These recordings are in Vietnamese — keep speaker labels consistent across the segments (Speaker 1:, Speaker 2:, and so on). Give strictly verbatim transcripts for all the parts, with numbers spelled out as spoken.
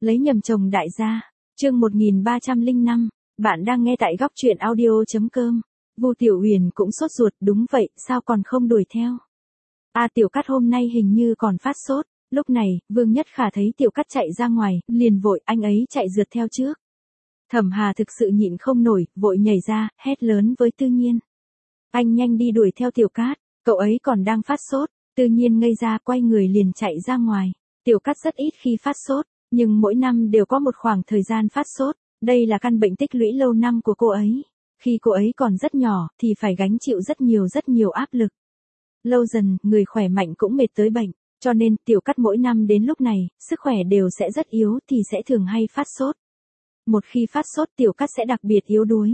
Speaker 1: Lấy nhầm chồng đại gia. Chương một nghìn ba trăm lẻ năm, bạn đang nghe tại góc truyện audio chấm com. Vu Tiểu Huyền cũng sốt ruột, đúng vậy, sao còn không đuổi theo? A à, Tiểu Cát hôm nay hình như còn phát sốt. Lúc này, Vương Nhất Khả thấy Tiểu Cát chạy ra ngoài, liền vội, anh ấy chạy rượt theo trước. Thẩm Hà thực sự nhịn không nổi, vội nhảy ra, hét lớn với Tư Nhiên. Anh nhanh đi đuổi theo Tiểu Cát, cậu ấy còn đang phát sốt. Tư Nhiên ngây ra, quay người liền chạy ra ngoài. Tiểu Cát rất ít khi phát sốt, nhưng mỗi năm đều có một khoảng thời gian phát sốt. Đây là căn bệnh tích lũy lâu năm của cô ấy. Khi cô ấy còn rất nhỏ, thì phải gánh chịu rất nhiều rất nhiều áp lực. Lâu dần, người khỏe mạnh cũng mệt tới bệnh. Cho nên, Tiểu Cát mỗi năm đến lúc này, sức khỏe đều sẽ rất yếu thì sẽ thường hay phát sốt. Một khi phát sốt Tiểu Cát sẽ đặc biệt yếu đuối.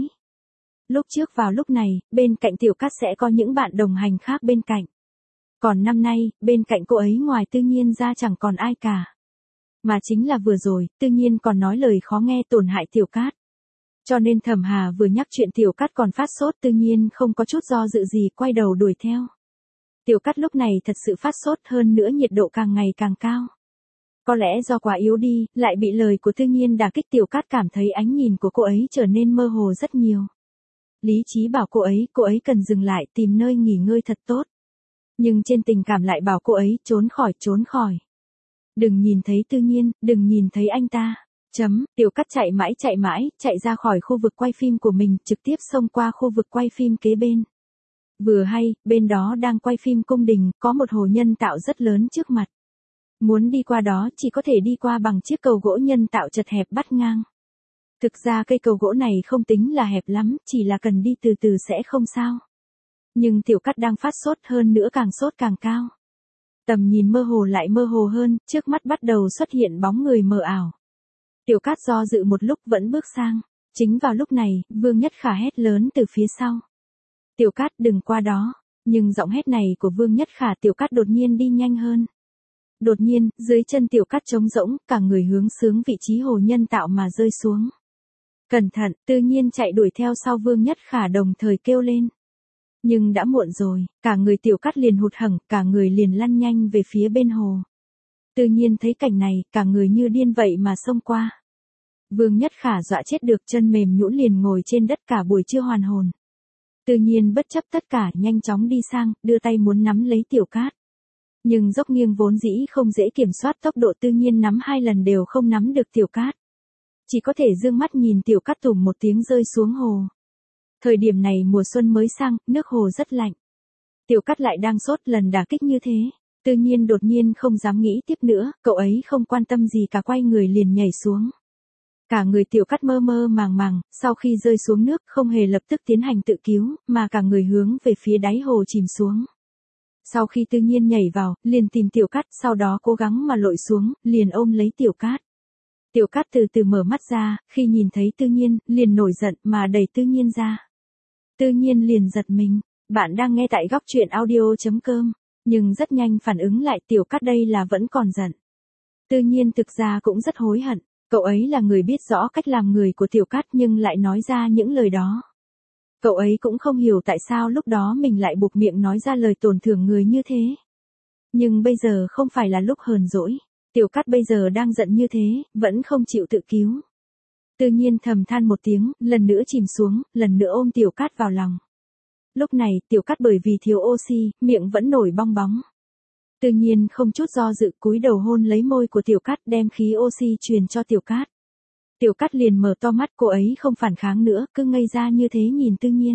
Speaker 1: Lúc trước vào lúc này, bên cạnh Tiểu Cát sẽ có những bạn đồng hành khác bên cạnh. Còn năm nay, bên cạnh cô ấy ngoài Tư Nhiên ra chẳng còn ai cả. Mà chính là vừa rồi, Tư Nhiên còn nói lời khó nghe tổn hại Tiểu Cát. Cho nên Thẩm Hà vừa nhắc chuyện Tiểu Cát còn phát sốt, Tư Nhiên không có chút do dự gì, quay đầu đuổi theo. Tiểu Cát lúc này thật sự phát sốt, hơn nữa nhiệt độ càng ngày càng cao. Có lẽ do quá yếu đi, lại bị lời của Tư Nhiên đả kích, Tiểu Cát cảm thấy ánh nhìn của cô ấy trở nên mơ hồ rất nhiều. Lý trí bảo cô ấy, cô ấy cần dừng lại, tìm nơi nghỉ ngơi thật tốt. Nhưng trên tình cảm lại bảo cô ấy, trốn khỏi, trốn khỏi. Đừng nhìn thấy Tư Nhiên, đừng nhìn thấy anh ta. Chấm, Tiểu Cát chạy mãi chạy mãi, chạy ra khỏi khu vực quay phim của mình, trực tiếp xông qua khu vực quay phim kế bên. Vừa hay, bên đó đang quay phim cung đình, có một hồ nhân tạo rất lớn trước mặt. Muốn đi qua đó chỉ có thể đi qua bằng chiếc cầu gỗ nhân tạo chật hẹp bắt ngang. Thực ra cây cầu gỗ này không tính là hẹp lắm, chỉ là cần đi từ từ sẽ không sao. Nhưng Tiểu Cát đang phát sốt, hơn nữa càng sốt càng cao. Tầm nhìn mơ hồ lại mơ hồ hơn, trước mắt bắt đầu xuất hiện bóng người mờ ảo. Tiểu Cát do dự một lúc vẫn bước sang. Chính vào lúc này, Vương Nhất Khả hét lớn từ phía sau. Tiểu Cát đừng qua đó. Nhưng giọng hét này của Vương Nhất Khả, Tiểu Cát đột nhiên đi nhanh hơn. Đột nhiên, dưới chân Tiểu Cát trống rỗng, cả người hướng xuống vị trí hồ nhân tạo mà rơi xuống. Cẩn thận, Tư Nhiên chạy đuổi theo sau Vương Nhất Khả đồng thời kêu lên. Nhưng đã muộn rồi, cả người Tiểu Cát liền hụt hẫng, cả người liền lăn nhanh về phía bên hồ. Tư Nhiên thấy cảnh này, cả người như điên vậy mà xông qua. Vương Nhất Khả dọa chết được, chân mềm nhũn liền ngồi trên đất cả buổi chưa hoàn hồn. Tư Nhiên bất chấp tất cả, nhanh chóng đi sang, đưa tay muốn nắm lấy Tiểu Cát. Nhưng dốc nghiêng vốn dĩ không dễ kiểm soát, tốc độ Tư Nhiên nắm hai lần đều không nắm được Tiểu Cát. Chỉ có thể dương mắt nhìn Tiểu Cát tùng một tiếng rơi xuống hồ. Thời điểm này mùa xuân mới sang, nước hồ rất lạnh. Tiểu Cát lại đang sốt, lần đả kích như thế. Tư Nhiên đột nhiên không dám nghĩ tiếp nữa, cậu ấy không quan tâm gì cả, quay người liền nhảy xuống. Cả người Tiểu Cát mơ mơ màng màng, sau khi rơi xuống nước không hề lập tức tiến hành tự cứu, mà cả người hướng về phía đáy hồ chìm xuống. Sau khi Tư Nhiên nhảy vào, liền tìm Tiểu Cát, sau đó cố gắng mà lội xuống, liền ôm lấy Tiểu Cát. Tiểu Cát từ từ mở mắt ra, khi nhìn thấy Tư Nhiên, liền nổi giận mà đẩy Tư Nhiên ra. Tư Nhiên liền giật mình, bạn đang nghe tại góc truyện audio chấm com, nhưng rất nhanh phản ứng lại, Tiểu Cát đây là vẫn còn giận. Tư Nhiên thực ra cũng rất hối hận, cậu ấy là người biết rõ cách làm người của Tiểu Cát nhưng lại nói ra những lời đó. Cậu ấy cũng không hiểu tại sao lúc đó mình lại buộc miệng nói ra lời tổn thương người như thế. Nhưng bây giờ không phải là lúc hờn dỗi. Tiểu Cát bây giờ đang giận như thế, vẫn không chịu tự cứu. Tư Nhiên thầm than một tiếng, lần nữa chìm xuống, lần nữa ôm Tiểu Cát vào lòng. Lúc này, Tiểu Cát bởi vì thiếu oxy, miệng vẫn nổi bong bóng. Tư Nhiên không chút do dự cúi đầu hôn lấy môi của Tiểu Cát, đem khí oxy truyền cho Tiểu Cát. Tiểu Cát liền mở to mắt, cô ấy không phản kháng nữa, cứ ngây ra như thế nhìn Tư Nhiên.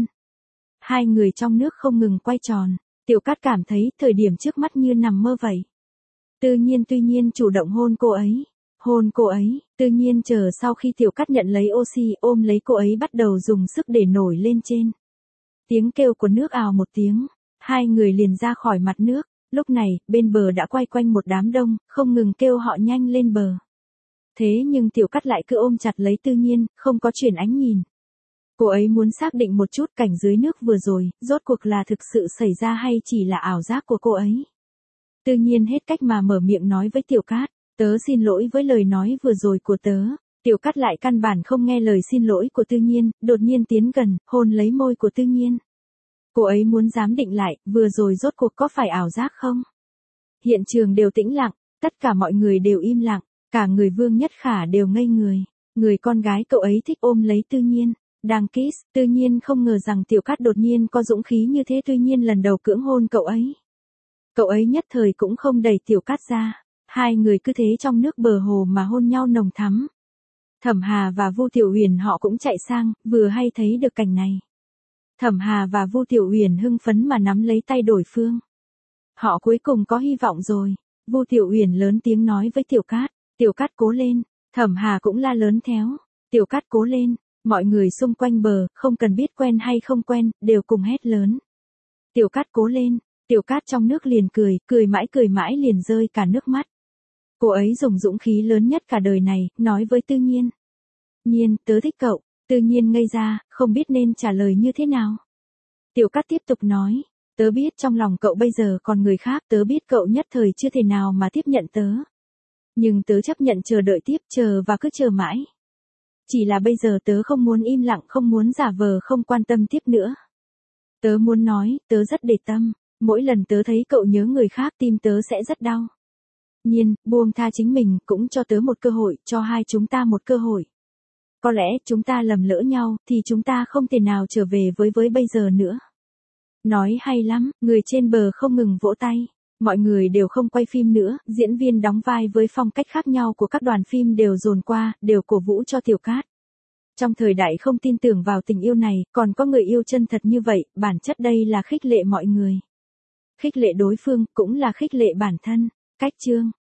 Speaker 1: Hai người trong nước không ngừng quay tròn, Tiểu Cát cảm thấy thời điểm trước mắt như nằm mơ vậy. Tư Nhiên tuy nhiên chủ động hôn cô ấy, hôn cô ấy, Tư Nhiên chờ sau khi Tiểu Cát nhận lấy oxy, ôm lấy cô ấy bắt đầu dùng sức để nổi lên trên. Tiếng kêu của nước ào một tiếng, hai người liền ra khỏi mặt nước, lúc này, bên bờ đã quay quanh một đám đông, không ngừng kêu họ nhanh lên bờ. Thế nhưng Tiểu Cát lại cứ ôm chặt lấy Tư Nhiên, không có chuyển ánh nhìn. Cô ấy muốn xác định một chút cảnh dưới nước vừa rồi, rốt cuộc là thực sự xảy ra hay chỉ là ảo giác của cô ấy. Tư Nhiên hết cách mà mở miệng nói với Tiểu Cát, tớ xin lỗi với lời nói vừa rồi của tớ. Tiểu Cát lại căn bản không nghe lời xin lỗi của Tư Nhiên, đột nhiên tiến gần, hôn lấy môi của Tư Nhiên. Cô ấy muốn giám định lại, vừa rồi rốt cuộc có phải ảo giác không? Hiện trường đều tĩnh lặng, tất cả mọi người đều im lặng, Cả người Vương Nhất Khả đều ngây người. Người con gái cậu ấy thích ôm lấy Tư Nhiên. Đang kiss, Tư Nhiên không ngờ rằng Tiểu Cát đột nhiên có dũng khí như thế, Tư Nhiên lần đầu cưỡng hôn cậu ấy. Cậu ấy nhất thời cũng không đẩy Tiểu Cát ra. Hai người cứ thế trong nước bờ hồ mà hôn nhau nồng thắm. Thẩm Hà và Vu Tiểu Huyền họ cũng chạy sang, vừa hay thấy được cảnh này. Thẩm Hà và Vu Tiểu Huyền hưng phấn mà nắm lấy tay đối phương. Họ cuối cùng có hy vọng rồi. Vu Tiểu Huyền lớn tiếng nói với Tiểu Cát, Tiểu Cát cố lên. Thẩm Hà cũng la lớn theo, Tiểu Cát cố lên. Mọi người xung quanh bờ, không cần biết quen hay không quen, đều cùng hét lớn. Tiểu Cát cố lên. Tiểu Cát trong nước liền cười, cười mãi cười mãi liền rơi cả nước mắt. Cô ấy dùng dũng khí lớn nhất cả đời này, nói với Tư Nhiên. Nhiên, tớ thích cậu. Tư Nhiên ngây ra, không biết nên trả lời như thế nào. Tiểu Cát tiếp tục nói, tớ biết trong lòng cậu bây giờ còn người khác, tớ biết cậu nhất thời chưa thể nào mà tiếp nhận tớ. Nhưng tớ chấp nhận chờ đợi tiếp, chờ và cứ chờ mãi. Chỉ là bây giờ tớ không muốn im lặng, không muốn giả vờ không quan tâm tiếp nữa. Tớ muốn nói, tớ rất để tâm, mỗi lần tớ thấy cậu nhớ người khác tim tớ sẽ rất đau. Nhiên, buông tha chính mình, cũng cho tớ một cơ hội, cho hai chúng ta một cơ hội. Có lẽ chúng ta lầm lỡ nhau, thì chúng ta không thể nào trở về với với bây giờ nữa. Nói hay lắm, người trên bờ không ngừng vỗ tay. Mọi người đều không quay phim nữa, diễn viên đóng vai với phong cách khác nhau của các đoàn phim đều dồn qua, đều cổ vũ cho Tiểu Cát. Trong thời đại không tin tưởng vào tình yêu này, còn có người yêu chân thật như vậy, bản chất đây là khích lệ mọi người. Khích lệ đối phương, cũng là khích lệ bản thân. Cách chương